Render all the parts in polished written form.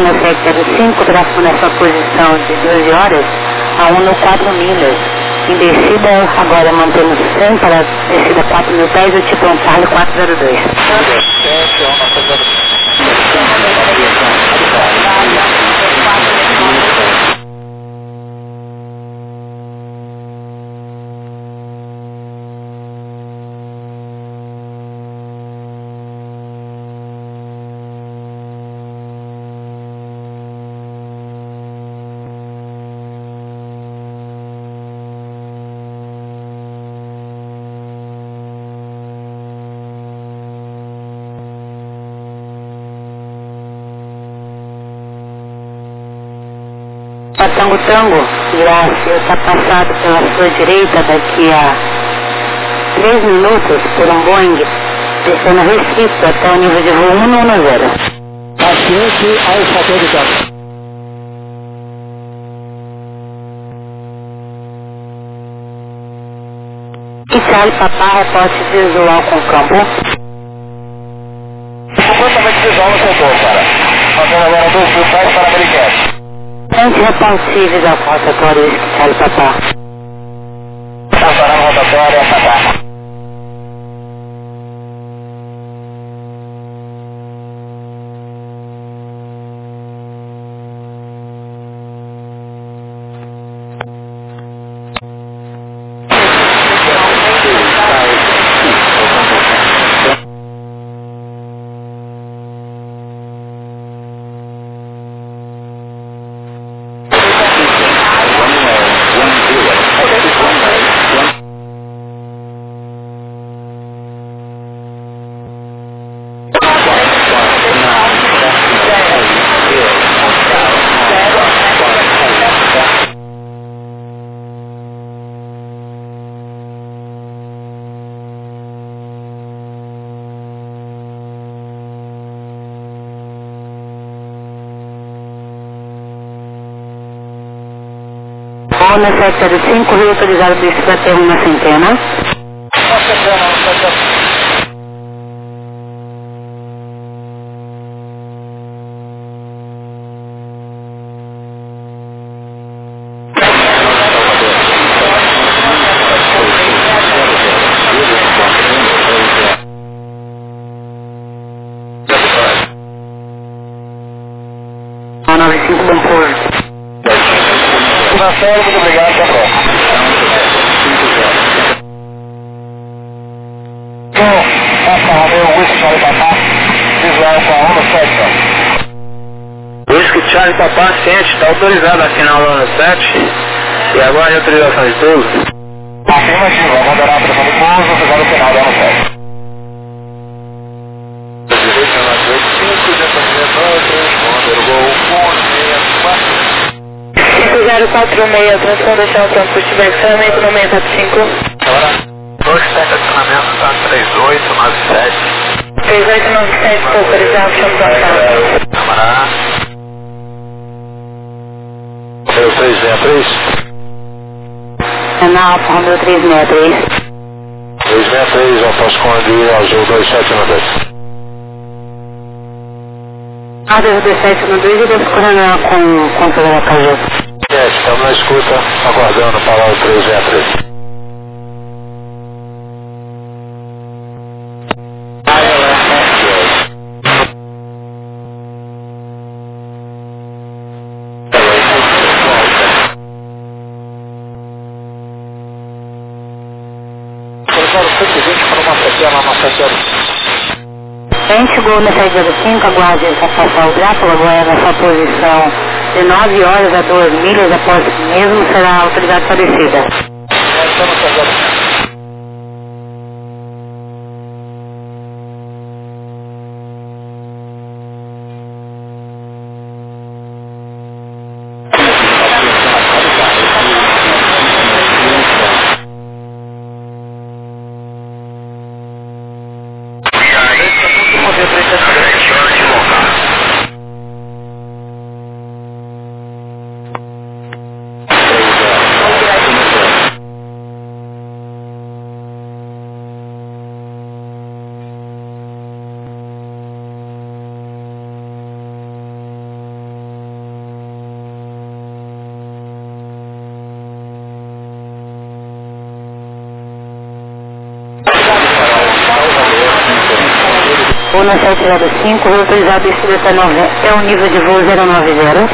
Rona 705, tráfego nessa posição de 12 horas, a 1 no 4 milhas. Em descida, agora mantendo 100 para descida 4 mil pés, o tipo Charlie 402. Tango Tango, Graça, está passado pela sua direita daqui a 3 minutos por um Boeing, descendo restrito até o nível de voo 110. Paciente ao fator de campo. E Charlie Papá, reporte visual com campo. Completamente visual no setor, cara. Fazendo agora 2 mil pés para Americano. Antirrepassíveis ao rotatório Charlie Papá. Passará no rotatório, Papá. Rona 705, Rio autorizado do Isso ter uma centena. Rona 95, bom pouso. Muito obrigado, até a próxima. Whisky Charlie Papá, visual com a Honda 7. Whisky Charlie Papá, ciente, está autorizado aqui na Honda 7 e agora a autorização de tudo. Afirmativo, abandonar a operação de pouso, autorizado o final da Honda 7. Zero 46, transição do chão, transporte de estacionamento no 675. Agora, 27, estacionamento está 3897. 3897, autorizado, chão transporte. Camará. 363. Na Alfa Romeo 363. 363, Alfa Conde, Azul 2792. A 2792 e Deus Coronel com toda a Caju. Estamos na escuta, aguardando para o 363. Gente, Gol na 705, aguarde essa passar o gráfico, agora nessa posição de 9 horas a 2 milhas após mesmo será autorizado para descida. Zona 705, autorizado descida até 9, é o nível de voo 090. 090,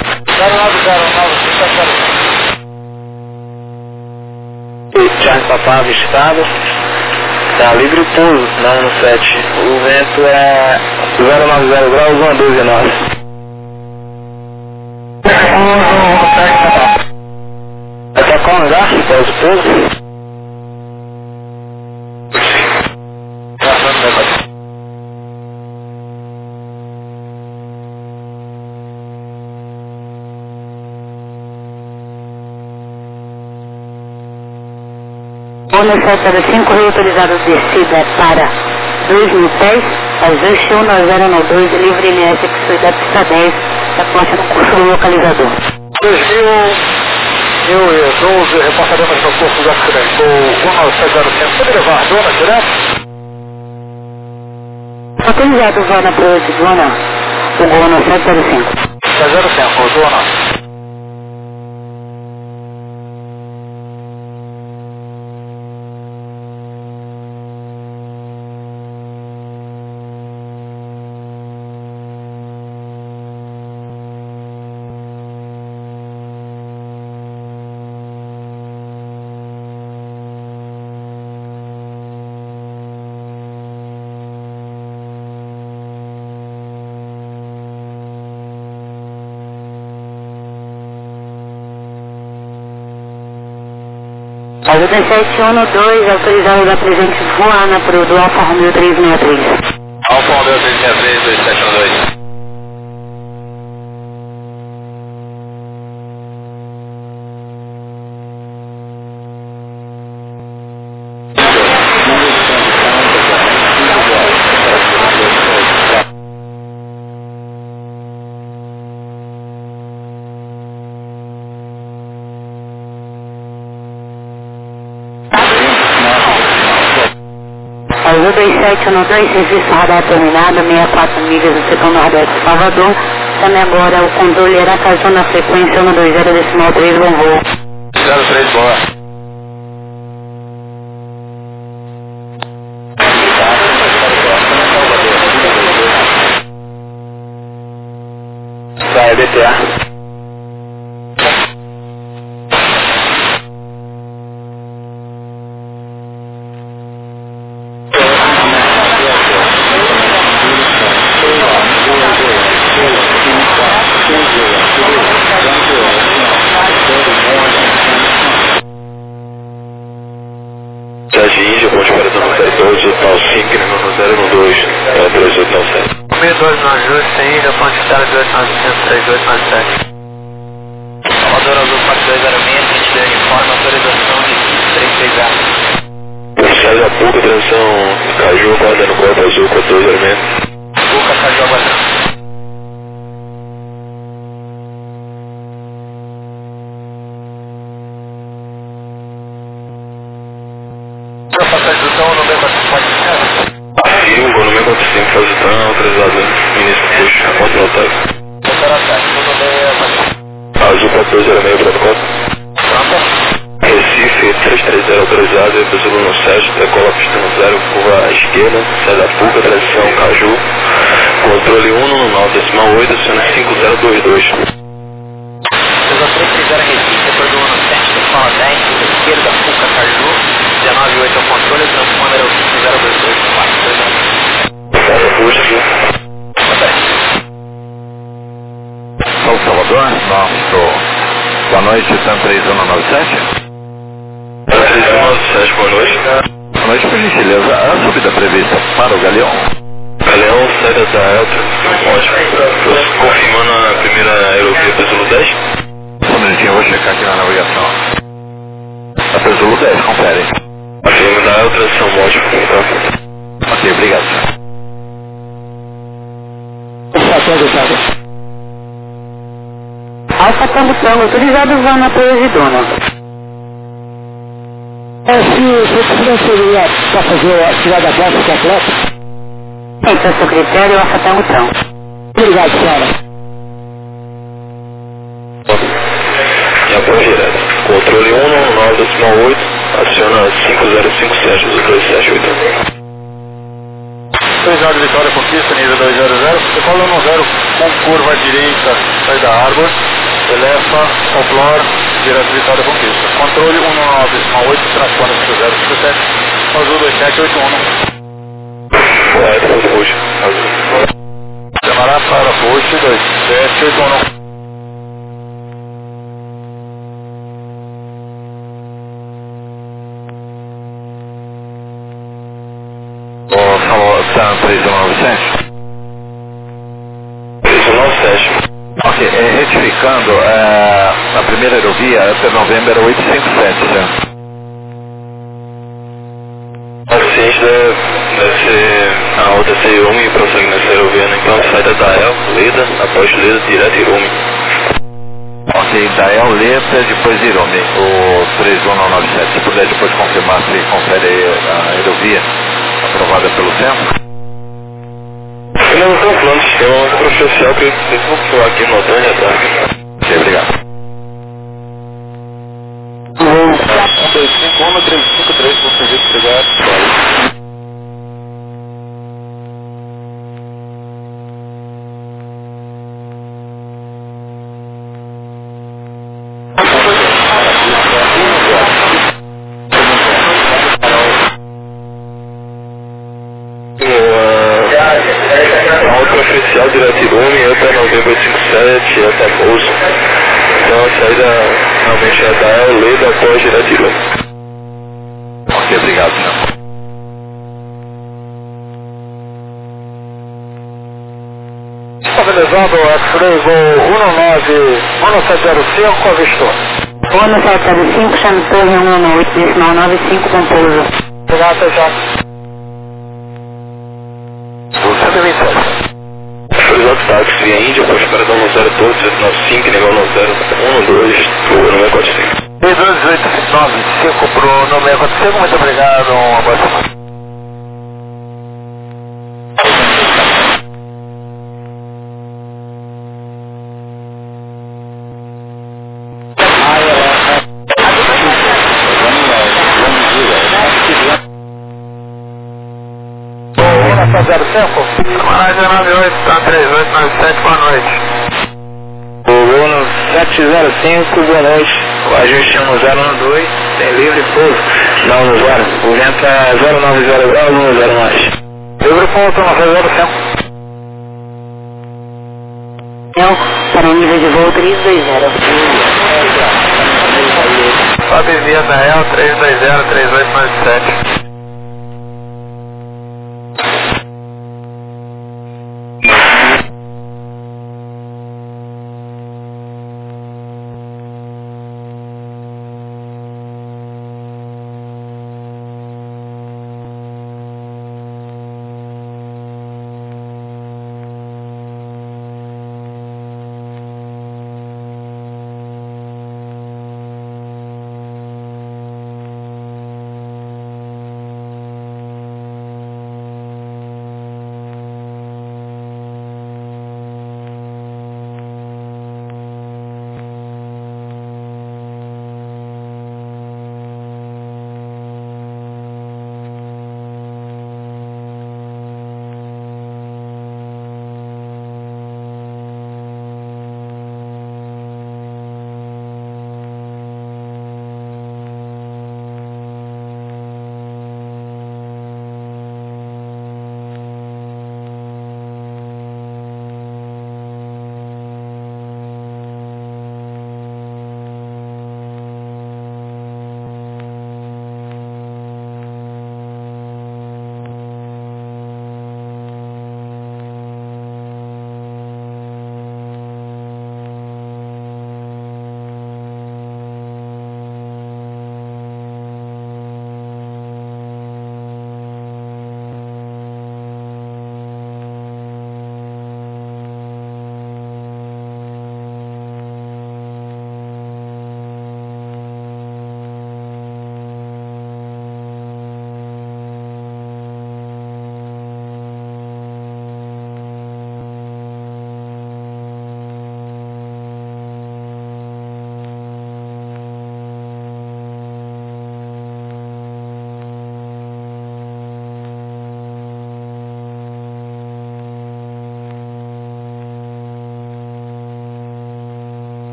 570. Charlie Papá avistado. Tá livre pouso na 17. O vento é 090 graus, 112 nós. Até como já? Após o pouso? Zona 705, autorizado descida para 2.000 pés, ajuste 1092, livre MS, que foi da pista 10, da ponte do curso do localizador. 2012, reportaremos no curso do acidente. O 1705, pode levar a zona direto? Autorizado, zona para 8, zona, o gol no 705. 705, zona. A 1712, autorizado da presente voar pro do Alfa Romeo 363. Alfa Romeo 363, 2712. A 2712, serviço radar terminado, 64 milhas do setor nordeste de Salvador. Também agora o controle era casou na frequência 120,3, bom voo. 03, boa. Vai, BTA. Índia, ponte para 092, total 5, no 012, 3897. 6292, sem ilha, ponte para 2897. Salvador Azul 4206, 22 informe, autorização de 533A. Sai da Puca, transição Caju, guardando Copa Azul, 4206. Puca, Caju, aguardando. Afirmo, volume 45, faz o trânsito, autorizado, ministro puxa, contra o ataque. Azul 1406, pronto, conta. Recife 330, autorizado, Azul no 7, decola pista no 0, curva à esquerda, sai da Puca, transição Caju, controle 199, decimal 8, aciona 5022. 330 Recife, depois do ano 7, decala 10, curva esquerda, Puca, Caju, 198 ao controle, transponder ao 5022, 429. São Salvador, nosso boa noite, Santa 3197. 3197, boa noite. Boa noite, por gentileza, a subida prevista para o Galeão. Galeão, saída da Eltra, ótimo. Confirmando a primeira aerovia Pesulo 10. Só um minutinho, eu vou checar aqui na navegação. A Pesulo 10, confere. A firma da Eltra, são ótimo, tá? Ok, obrigado. Alfa Tango, autorizado zona para Osidona. Se você seria para fazer a atividade da classe com atleta? Então, seu critério, Alfa Tango. Obrigado, senhora. Já foi direto. Controle 199,8, aciona 5057 do 278. 2 de Vitória Conquista, nível 200, decola 10, com curva à direita, sai da Arbor, eleva, Flor, direto Vitória Conquista. Controle 19, 8, transpone 057, azul 2781. Correto, puxa, azul. Chamará para puxa 2781. Sam 397? 397. Ok, retificando, a primeira aerovia até novembro era 857, certo? Paciente deve ser a alta C1 e prossegue nessa aerovia, né? Então sai da Dael, Leda, após Leda, direto Irume. Ok, Dael, Leda, depois Irume, o 31997. Se puder depois confirmar se confere aí a aerovia aprovada pelo centro. Não estou falando de sistema profissional que eu vou falar aqui no Otânia, tá? Ok, obrigado. 125-1-353, por serviço, obrigado. Oficial direto Irume, até novembro 57, até Bolsa. Então a saída realmente é da Leda após direto Irume. Ok, obrigado, senhor. Estabilizando o X-Ray Gol 1705, avistou. 1705, chame torre 118, decimal 95 com pouso. Obrigado, até já. 127. Exato, táxi via Índia, pode para dar 10 todos, 795, nível 10, 12, pro número 45. 2895 pro número 45, muito obrigado, uma boa semana. Camarada 98, tá 3897, boa noite. Uno 705, boa noite. O ajuste 1012, tem livre pouso. Não, no 0. O vento é 0900, não 0 mais. Livre pouso, 905. Para o nível de voo 320. Sobe via da EL 320, 3897.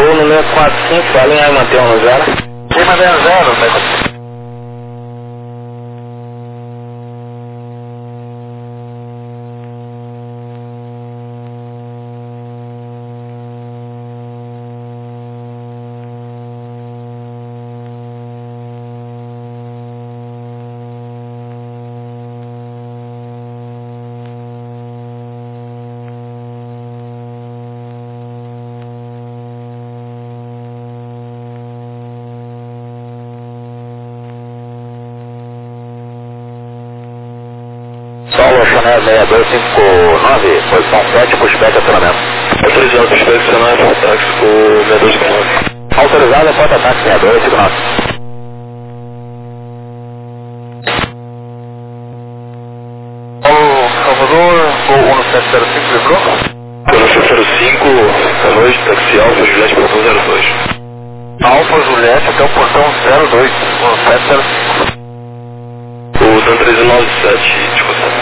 Gol no 645, alinha e mantém 1 no 0. Sim, mantém 0, 0. Solo Chanel 6259, posição 7, pushback acionamento. Autorizado pushback acionamento, táxi com 6259. Autorizado, porta-táxi 6259. Salvador, Gol 1705, lembrou? Gol 1705, boa noite, táxi Alfa Juliette, portão 02. Alfa Juliette até o portão 02, 1705. O Dan 1397, discussão.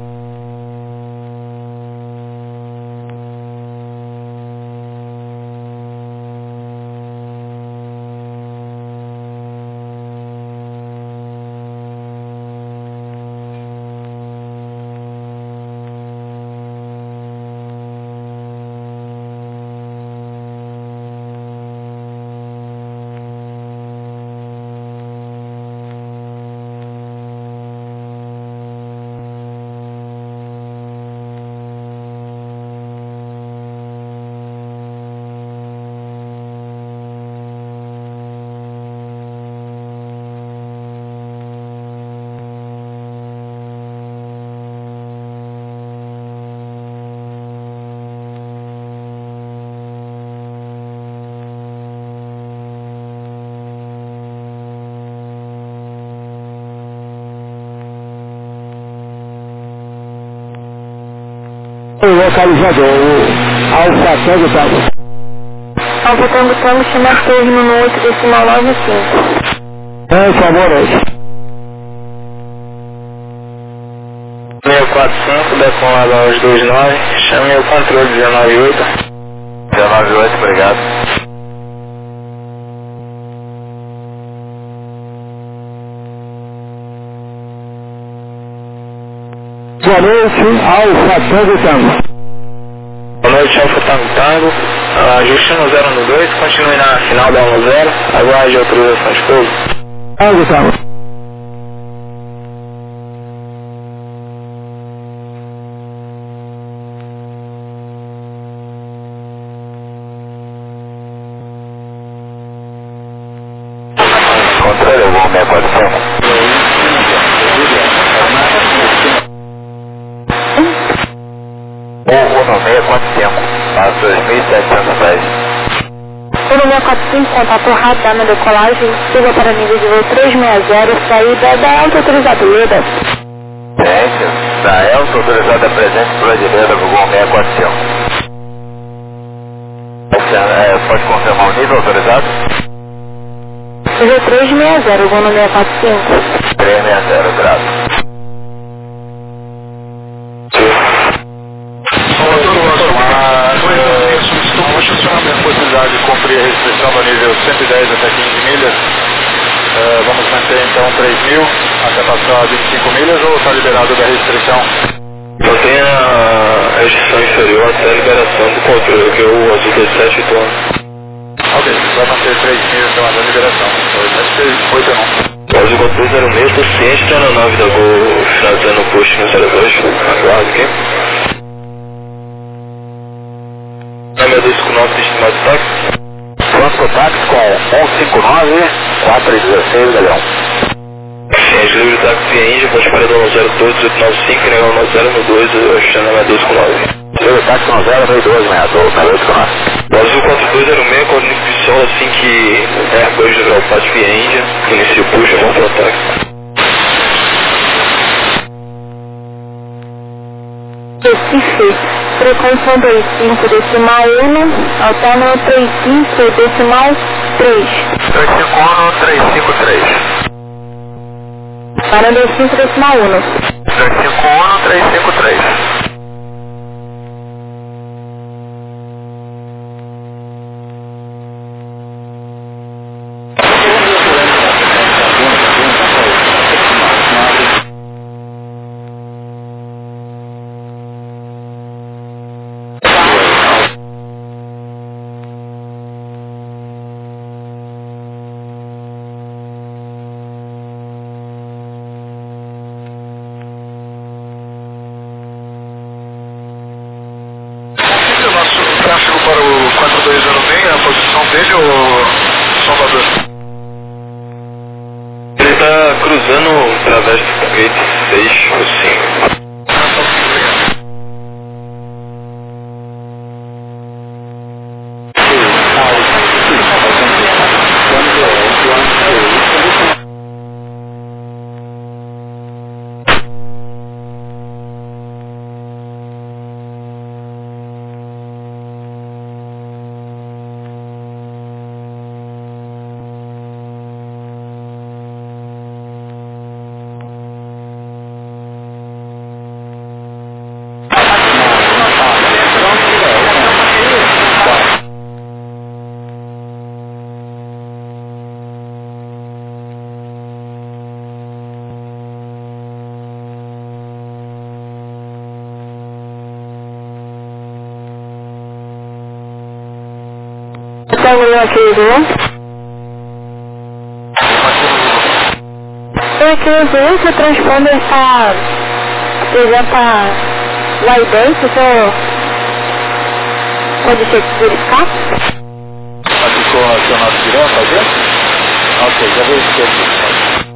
Localizador, Alfa Tango Tango. Alfa Tango Tango, chama turno no 8 decimal 95. Por favor, 645, decolado aos 29, chame o controle 198. 198, obrigado. boa noite, Alfa Tango Tango. Boa noite, Alfa Tango Tango. Ajuste no 0 no 2, continue na final da 1 no 0, aguarde autorização de pouso. Tango Tango. Controle, Gol 645. Gol 645, a 2710. Tudo 645, contato rápido na decolagem, siga para nível de voo 360, saída da alta autorizada Leda. Ciência, da Elsa autorizada presente brasileira do Gol 645. Pode confirmar o nível autorizado? Nível 360, voo no 645. 360, graças. Possibilidade de cumprir a restrição no nível 110 até 15 milhas. Vamos manter então 3.000 até passar 25 milhas ou está liberado da restrição? Só tem a restrição inferior até a liberação do controle, que é o azul 17 tons. Ok, vai manter 3.000 então até a liberação. Deve ser 8 não. O azul 1406, estou ciente da aeronave da Gol finalizando o post no 02. Aguardo aqui. Com nosso estimado de táxi. Pronto, táxi com 159, 416, Galeão. Ciente, livre de táxi via Índia, pode parar no 02, 1895, negão no 012, achando 62 com 9. Livre táxi no 062, 62 com 9. O azul 4206, comunica de sol assim que Airbus de Dropad via Índia, inicia o push, vamos para o táxi. Recife, frequência 25 decimal 1, autônomo 35 decimal 3. 351 353. Para 25 decimal 1. 351 353. 206, a posição dele ou Salvador? Ele está cruzando através do gate 6 ou 5. Aqui o transponder está apresenta o ident, o senhor pode verificar? Ficou acionado direto fazer? Ok, já verifiquei aqui.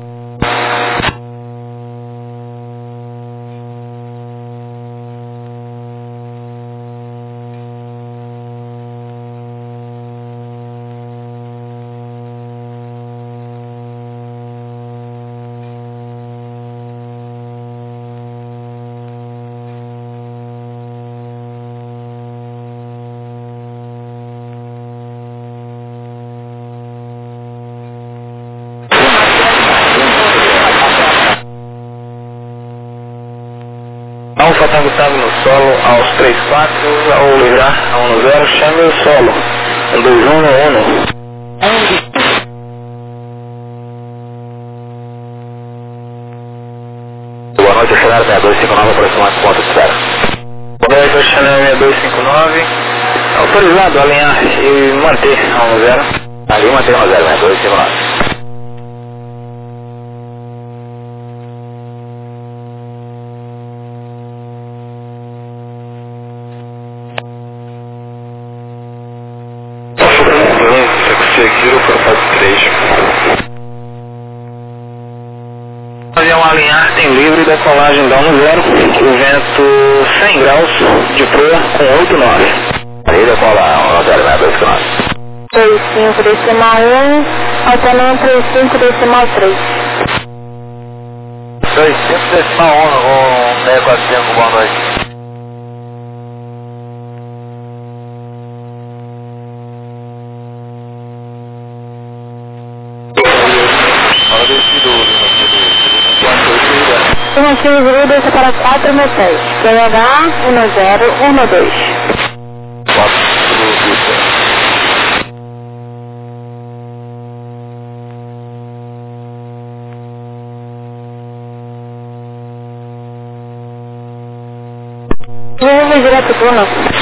Alfa Tango Tango no solo aos 34, ao ligar a 10, chame o solo, 2111. Boa noite, Chanel 6259, aproximado ponto de zero. Boa noite, Chanel 6259, autorizado a alinhar e manter a 10. Ali manter a 6259. Seguiram para fase 3. Avião alinhar tem livre decolagem da 10, o vento 100 graus de proa com 89. Ali decola 10,2 35 decimal 1, alternando 35 decimal 3. 35 decimal 1, com 6400, boa noite. Tem aqui o grupo desse para 4 metais. PH 1012. 4 Vamos direto do nosso.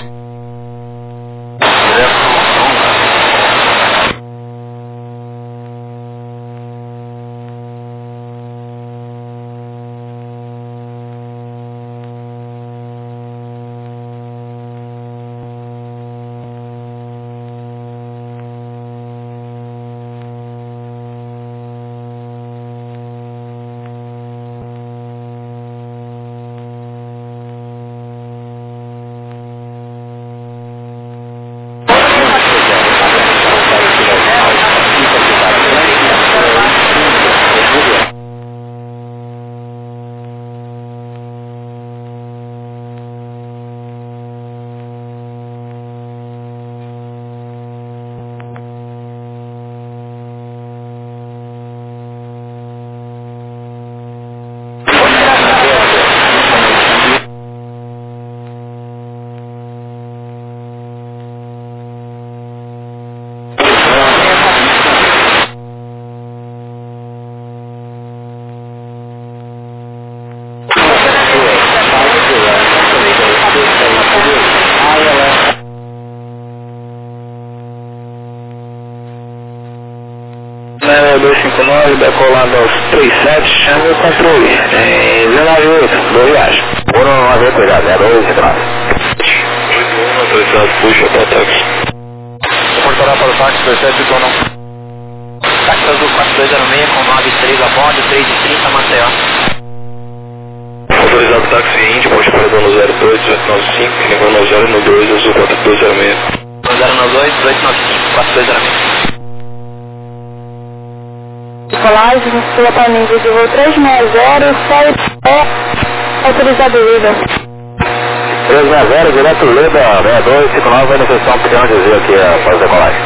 Chanel 259, decolando aos 37, chame o controle. Em 198, boa viagem. 198, cuidado, 259. 81, autorizado, puxa para táxi. táxi 27 Tono. Táxi azul 4206 com 93 a bordo, 3h30 Maceió. Autorizado táxi Indy, ponte parador no 02, 1895, nível 9092, azul 4206. 9092, 1895, 4206. Decolagem, pela para nível de voo 360, sai autorizado Lida. 360, direto Lida, 6259, vai na seção Pedião dizer aqui após a decolagem.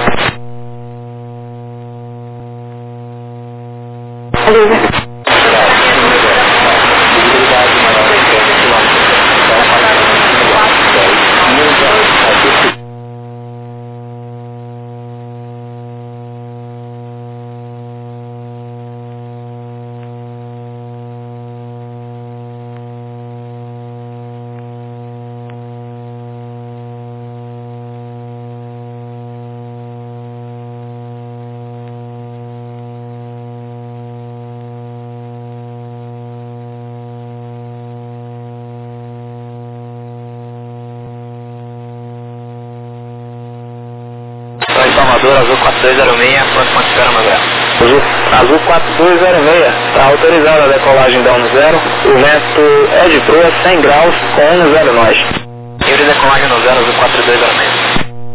Lida. Salvador, azul 4206, quanto considera Magrela? Azul 4206, está autorizada a decolagem da 10, o vento é de proa 100 graus com 10 nós. Livre decolagem no 0, azul 4206.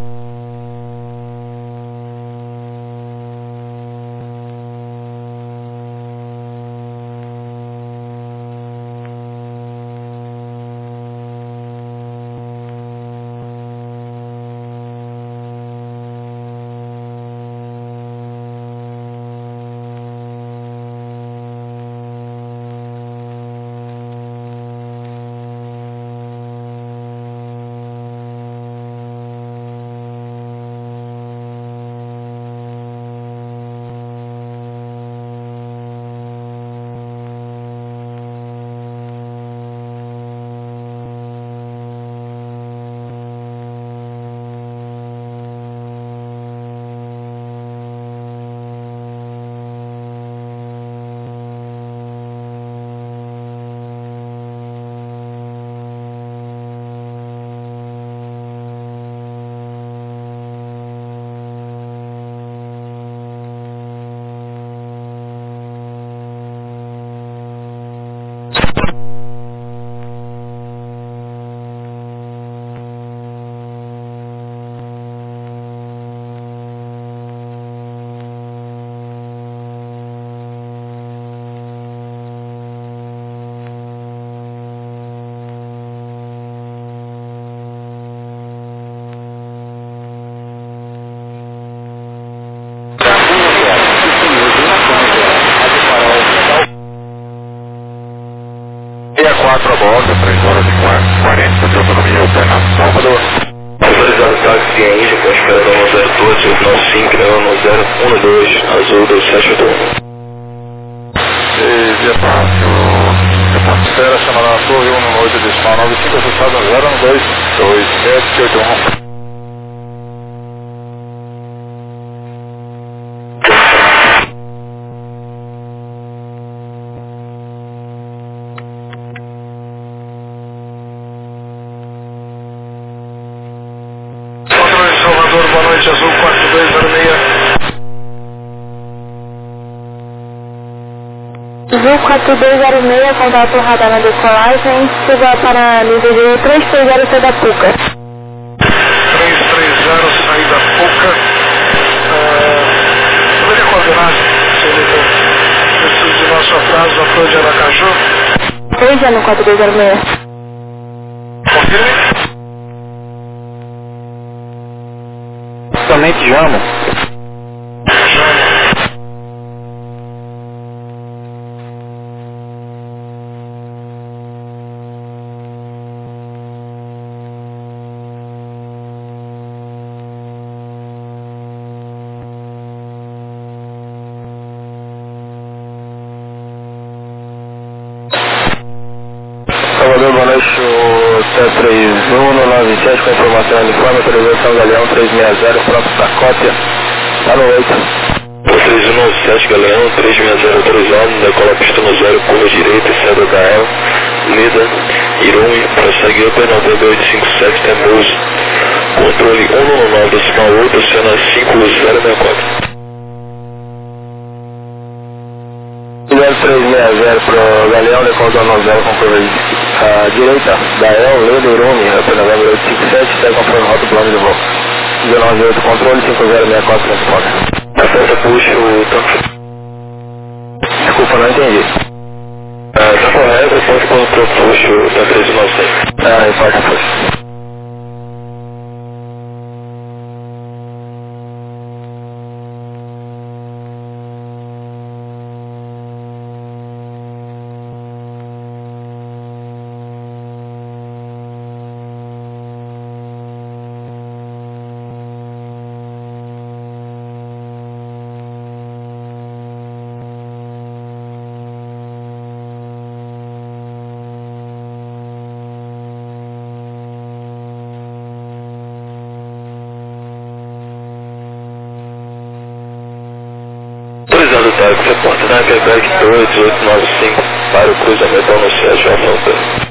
A bordo, 3 horas e 40, de autonomia Uberlândia, Salvador. Autorizado táxi em Índia, ponte parador no 02, 895, nível no 012, azul 272. Via fácil, espera chamada na torre 118, decimal 95, acessado no 0122781. Boa noite, azul 4206. Azul 4206, contato radar na decolagem, chega para nível de 330 saída Puca. 330 saída Puca. Poderia coordenar, senhorita, de nosso atraso, a flor de Aracaju? 3 no 4206. Confirme. Somente Jamo. Salvador, boa noite, o T3197 com informação uniforme, autorização Galeão 360, pronto para cópia, tá no 8. O 3197 Galeão 360 autorizado, decola pista no 0, curva direita, saída da Lida, Irumi, prossegue Uber 92857, Temuso, Controle 199,8, cena 5064. 0360 pro Galeão, decondo 90 com curva direita, Dael, Lederume, Rampa Novembro 857, segue conforme rota plano de voo. 198 controle, 5064 transponder. Na frente puxa o tanque. Desculpa, não entendi. Tá correto, pode pôr o puxo da 1396. Importa puxa. Autorizado o táxi, reporta na Quebec 2895 para o cruzamento ao Sérgio Alfonso.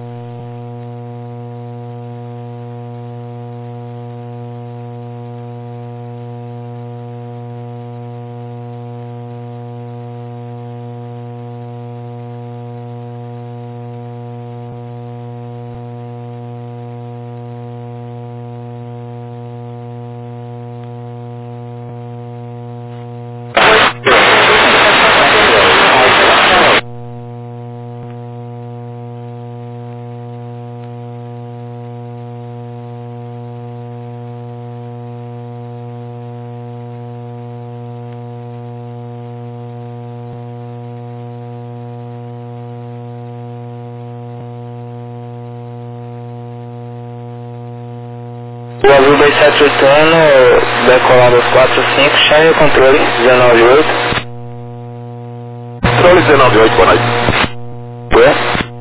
O azul 278, decolado aos 45, chame o controle 198. Controle 198, boa noite. Ué?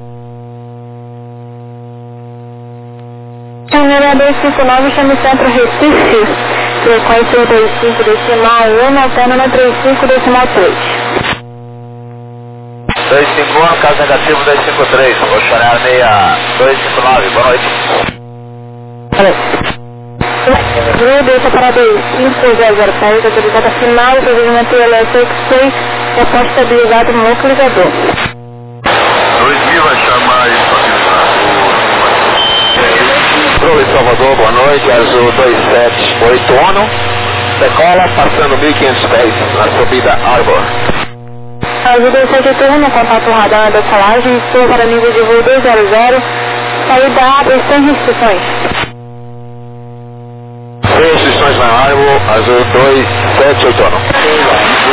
Câmera 259, chame o centro Recife, frequência 35 decimal 1, alternando 35 decimal 3. 251, caso negativo 253, Oxaná 6259, boa noite. Gru, deixa para 25006, autorizada final, procedimento LSX6, reposto estabilizado no localizador. 2000 vai chamar Controle Salvador, boa noite, azul 2781, decola passando 1500 pés na subida Arbor. Azul 271, contato radar, decolagem, estou para nível de voo 200, saída abre sem restrições. Sem restrições na Arbor, azul 2781.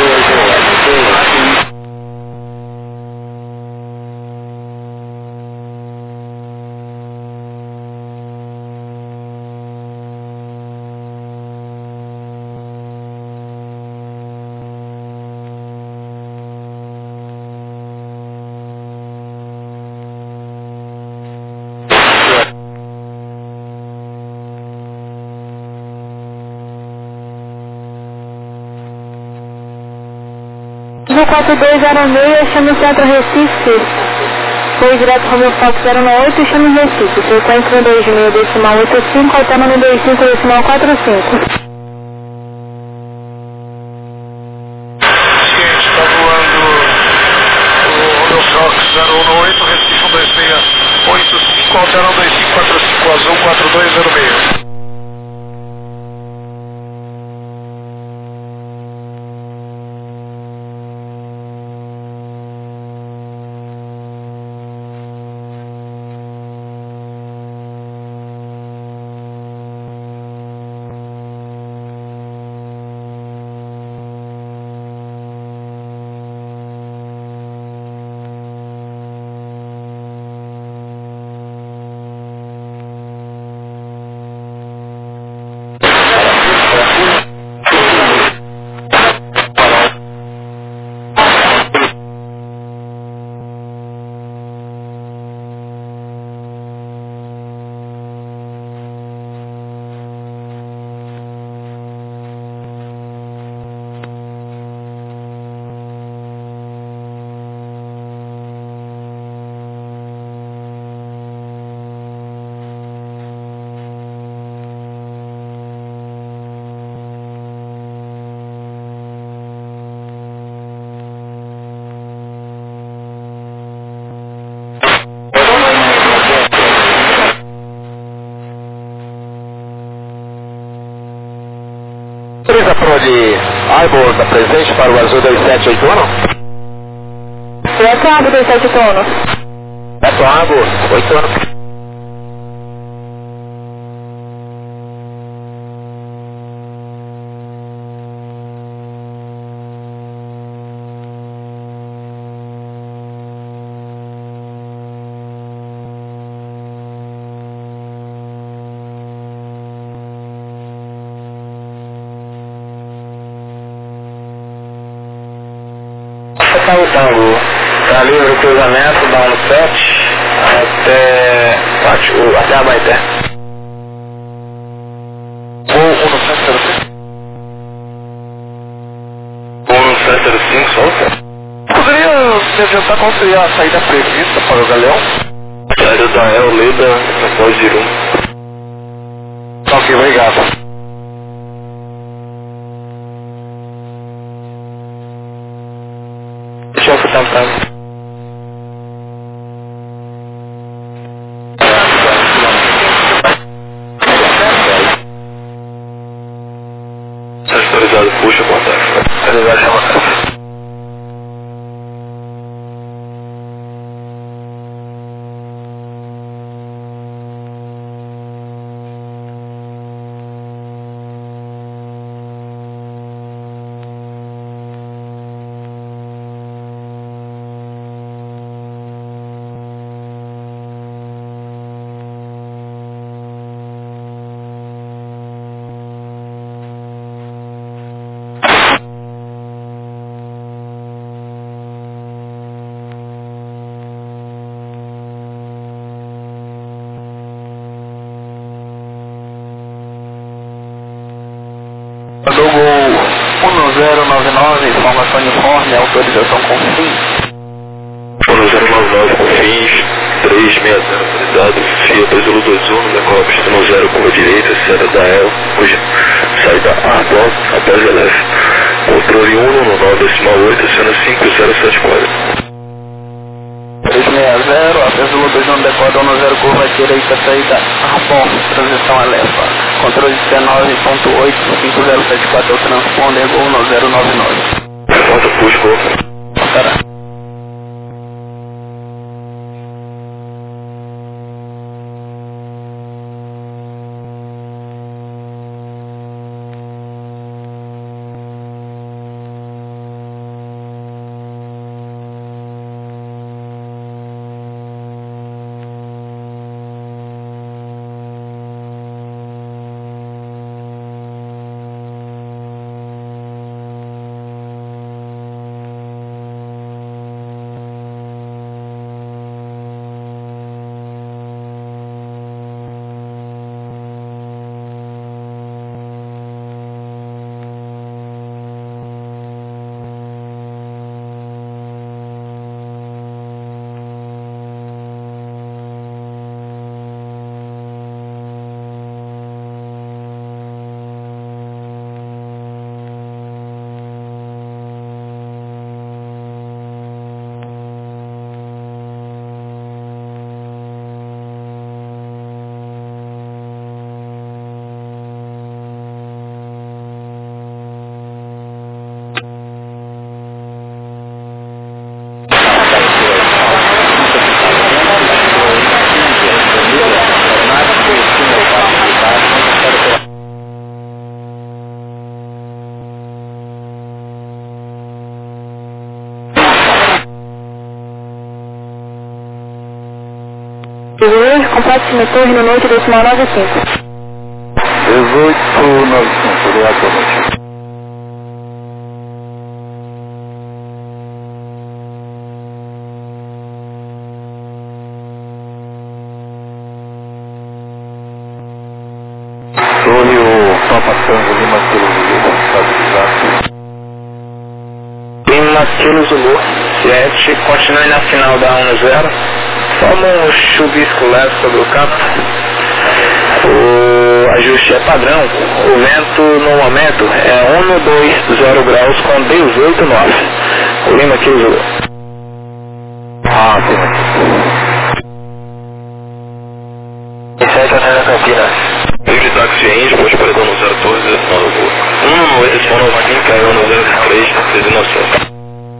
No 4206, chame o centro Recife. Foi direto para o meu Fox 098 e chame o Recife. Frequência no 2000 decimal 85, alterna no 25 decimal 45. Está voando o meu Fox 018, Recife 2685, alternando 2545, azul 4206. Aibo, está presente para o Azul 2781? Essa é a Aibo 2781. Essa é a Aibo 8 O Tango está livre o cruzamento da 17 até a Baité. Voo 1705. Voo 1705, solta. Poderia me adiantar qual seria a saída prevista para o Galeão? Saída da El Leda após Irum. Ok, obrigado. Deixa eu tentando. Autorizado, puxa, contato. Autorizado, chama. Do Gol 1099, informação uniforme, autorização com fim. 1099 com fins, 360 autorizado, FIA Zulu 21, decola pistão 0 curva direita, seta da El, hoje saída Arbon, após Elef. Controle 1 no 9,8, cena 5074. 360, após Zulu 21, decola 10 curva direita, saída Arbon, transição Elefa. Controle 19.8, 5074 é o transponder, Gol 1099. Porta push, Gol. Caralho. Complexo Torre no noite decimal 95. 1895, obrigado pela noite. Torre o Papa Tango Lima Kilo Zulu, estabilizado. Lima Kilo Zulu, 7, continue na final da 10. Toma um chuvisco leve sobre o campo. O ajuste é padrão. O vento no momento é 1,20 graus com 18,9. O Lima Kilo Zulu. Esse aí tá na Campinas. Livre táxi em Índio, pode paredão no 0 Torres, 19 do voo. 195, caiu no 03, fez inocente.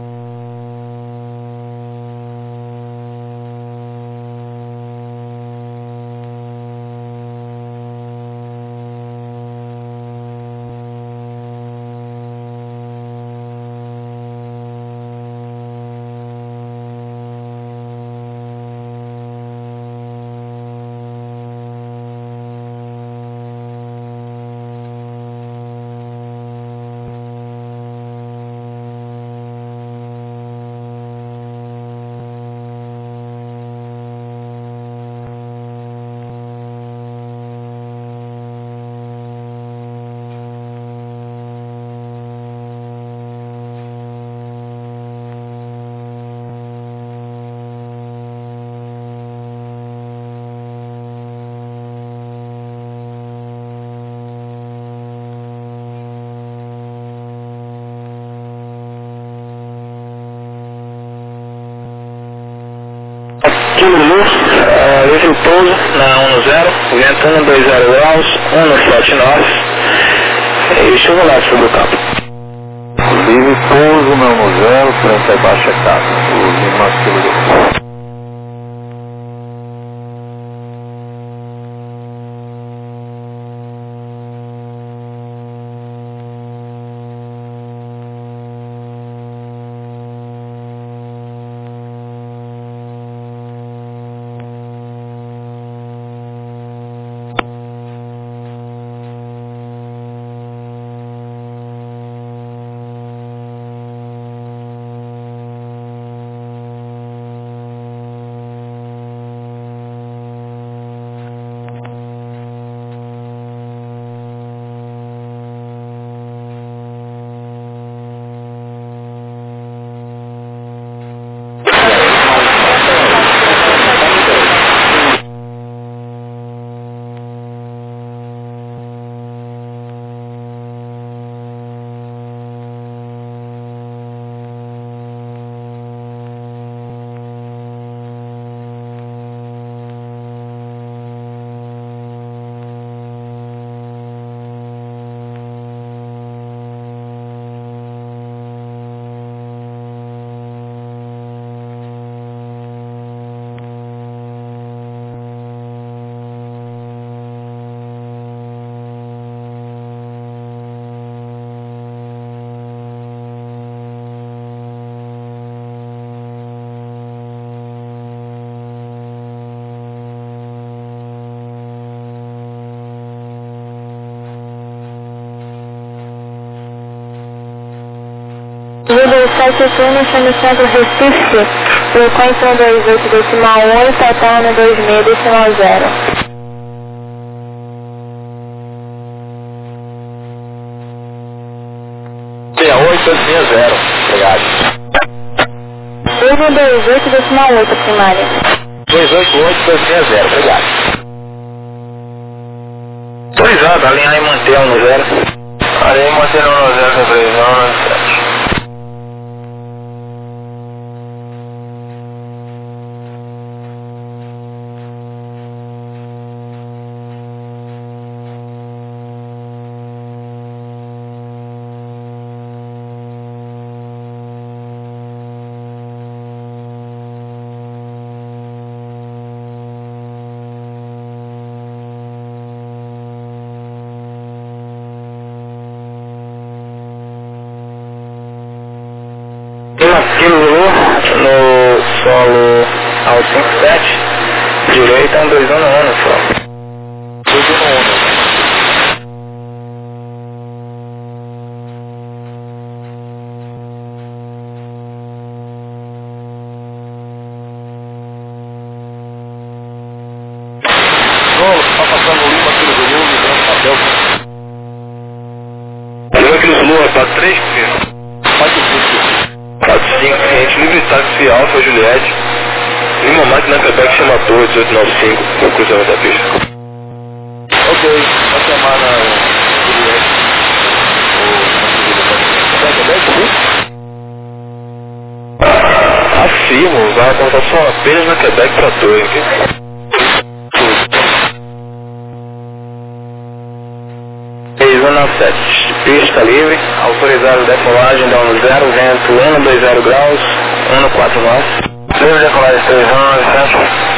Kilo Luz, livre pouso na 10, vento 120 graus, 17 nós, e chuva lá sobre o campo. Livre pouso na 10, frente a baixa casa, o Lima Kilo Luz. Número 71 no centro Recife, frequência 28,8, alterna 26,0. 68,0, obrigado. 228,8 primária. 288,0, obrigado. Autorizado, alinhar e manter no 0. Alinhar e manter no 0, previsão, 97. Kilo no solo ao 57, direita 121 no solo. 211. Está passando o Lima Kilo Zulu, livrando papel. Lima Kilo Zulu, para 3, porque... 45, cliente livre táxi Alfa Juliette, Lima máquina Quebec chama 1895, no cruzamento da pista. Ok, vai chamar na Juliette. Afirmo, vai apontar só apenas na Quebec para torre, ok? Fez 1 097, pista livre, autorizado decolagem, dá 0, vento 120 graus, 149. Livre decolagem 3197.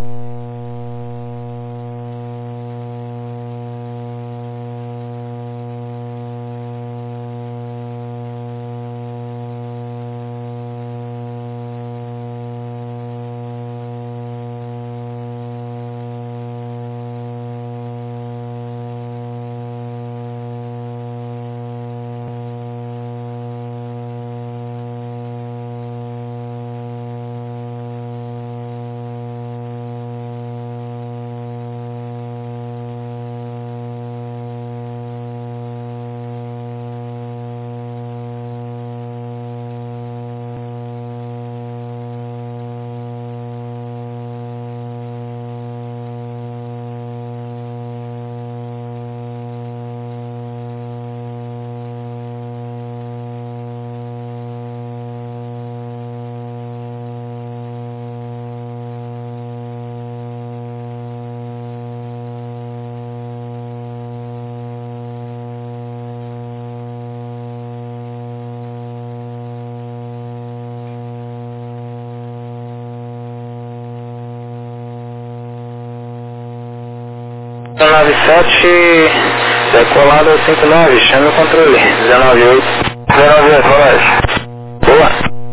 Nave 7, decolado 59, chame o controle, 198. 198, colégio. Boa.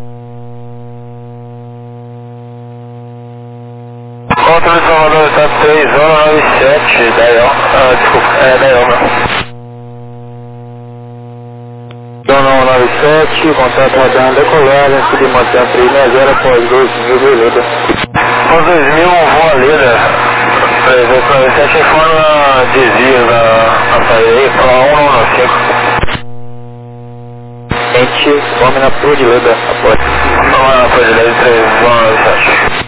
Controle de Salvador, está 3, 197, Daiel, desculpa, Daiel, não. Zona 97, contato rodando, decolado, em cima de manter 360 após 2000, beleza. Após 2000, voa Leda. 397 informa desvio na saída aí, fala 195. Gente, vamos na Pura de Leda, após. Vamos na Pura de Leda, 397.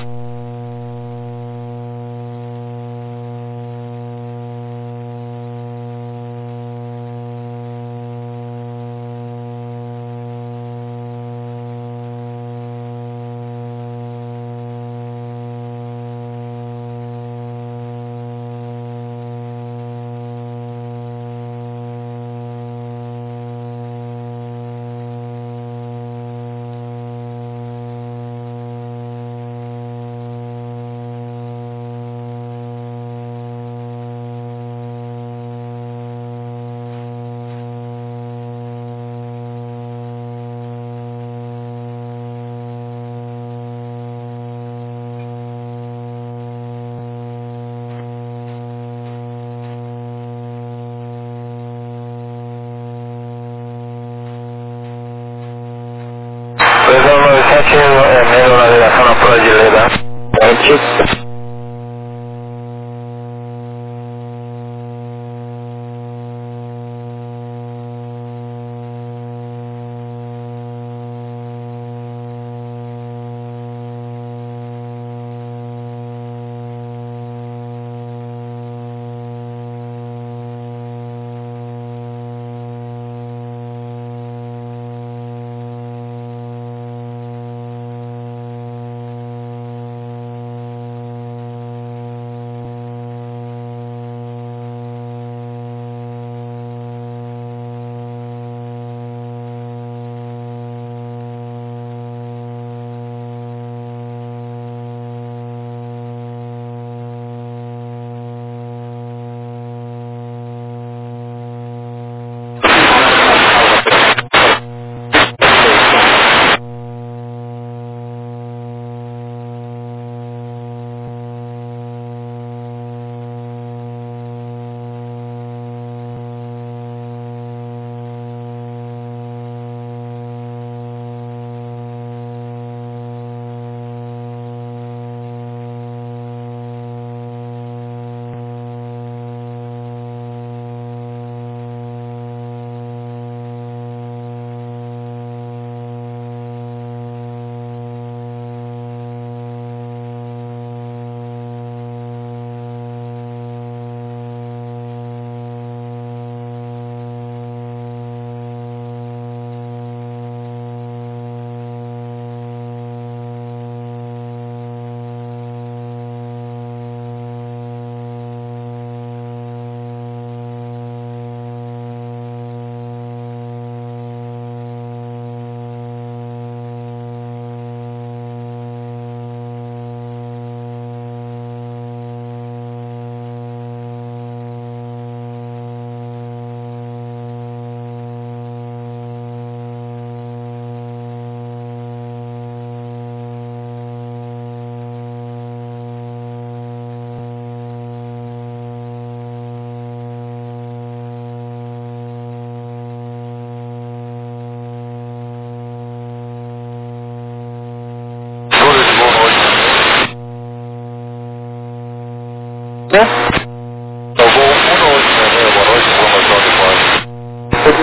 Meio navegação na Pura de Leda. Gente.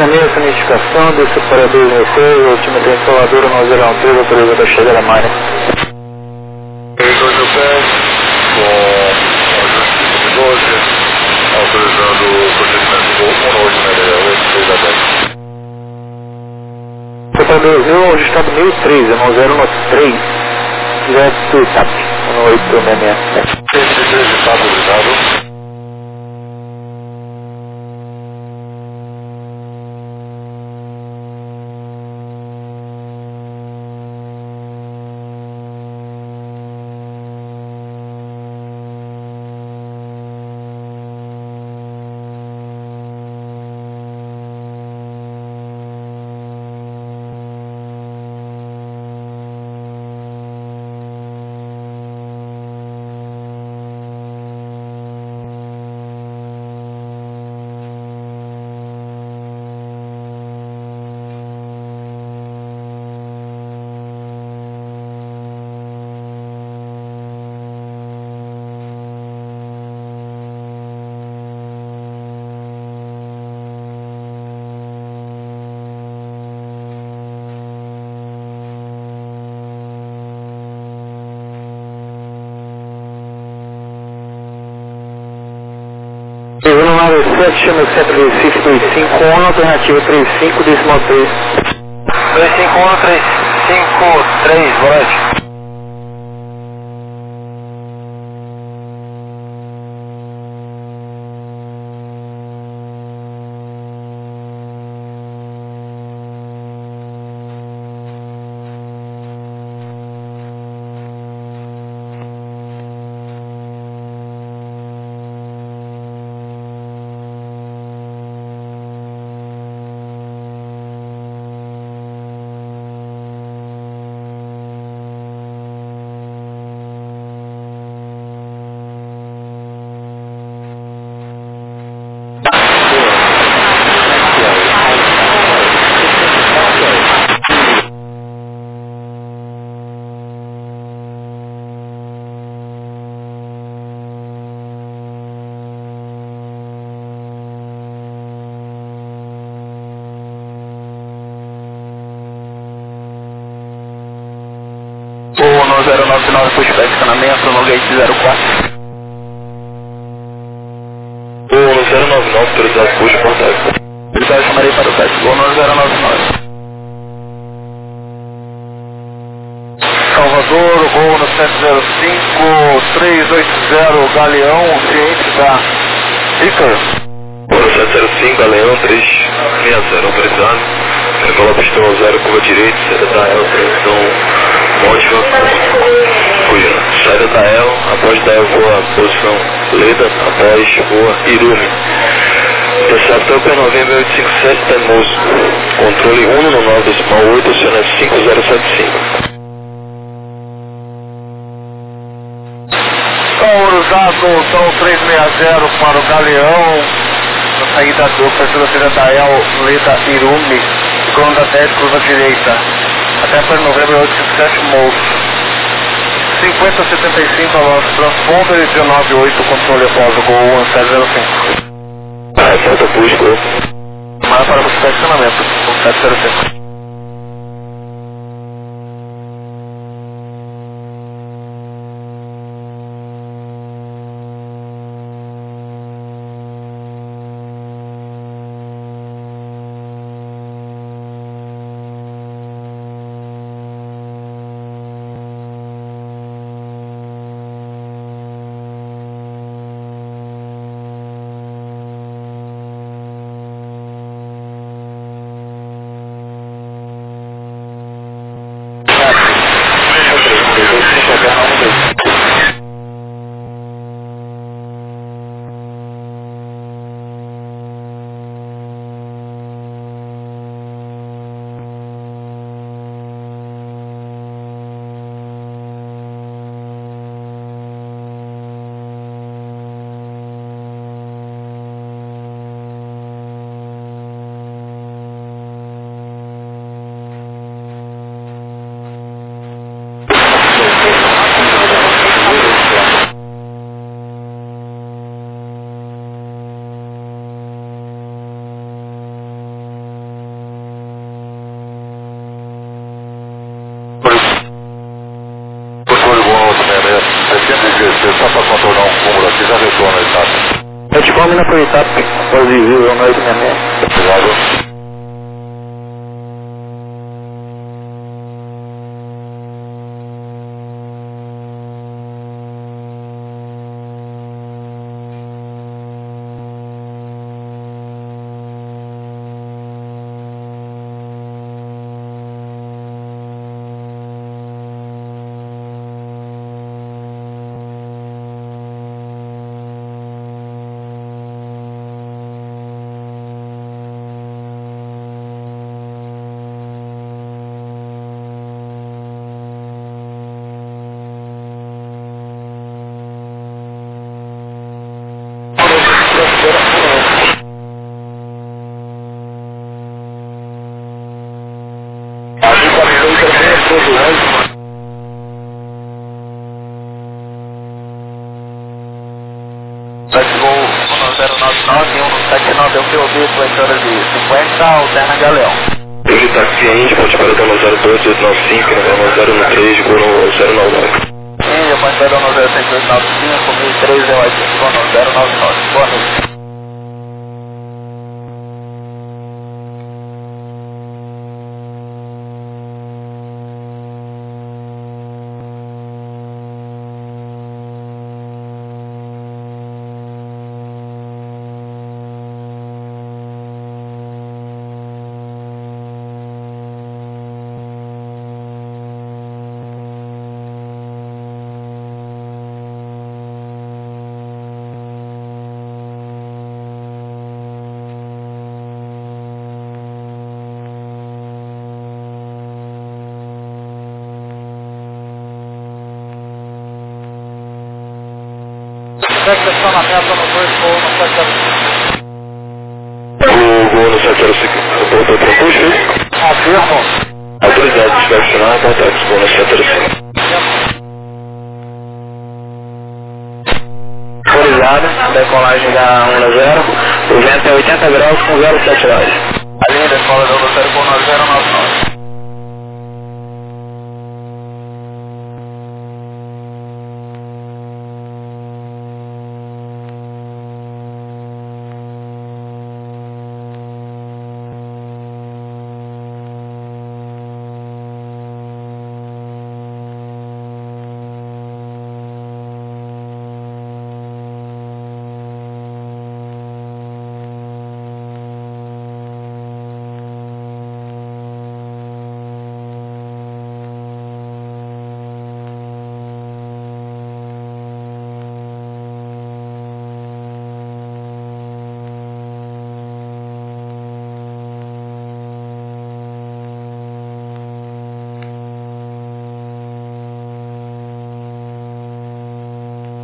Encaminhei essa notificação, desce para 2006, o time tem Salvador 9013, autorizado a chegar à Mari. 2010, com 12, autorizando o procedimento do 186 Foi para 2000, registrado 1003, 1093, direto do ITAP, 18666. 183 está autorizado. No 97, chama o centro de Recife 251, alternativa 35, decimal 3. 251, 353, volante. O 099 pushback estacionamento no gate 04. O 099 autorizado push contato. Eu chamarei para o teste. O 099. Salvador, voo no 705 380 Galeão, ciente da Victor. Voo no 705 Galeão 360 autorizado. Envelope pistão 0, curva direita, saída da El, transição Monte Cuja. Saída da El, após da El voa posição Leda, após voa Irumi. Interceptor P9 857 Temoso. Controle 199 decimal 8, CNS 5075. Usado então 360 para o Galeão, na saída do Presidente da El, Leda Irumi, Conda 10, curva direita, até para novembro 857 Moço. 5075 Alonso, transponder 198, controle após o Gol 1705. Falta busco. Mara para o estacionamento, 1705. Come na coitada, positivo, não é que minha mãe. Obrigado. Deu POB, 8 horas e 50, alterna Galeão. Ele tá ciente, pode parar da 02895, na 013, gol no 099. Sim, eu posso parar no 03895, 1003, eu acho que gol no 099. Boa noite. Estacionamento no 2 gol no 705. O gol no 705 voltou para o puxo? Confirmo. Autoridade de estacionar, contatos, gol no 705. Autorizada, decolagem da 1-0, o vento é 80 graus com 0,7 horas. A linha da escola do 0 com 099.